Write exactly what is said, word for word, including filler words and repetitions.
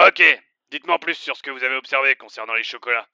Ok, dites-moi en plus sur ce que vous avez observé concernant les chocolats.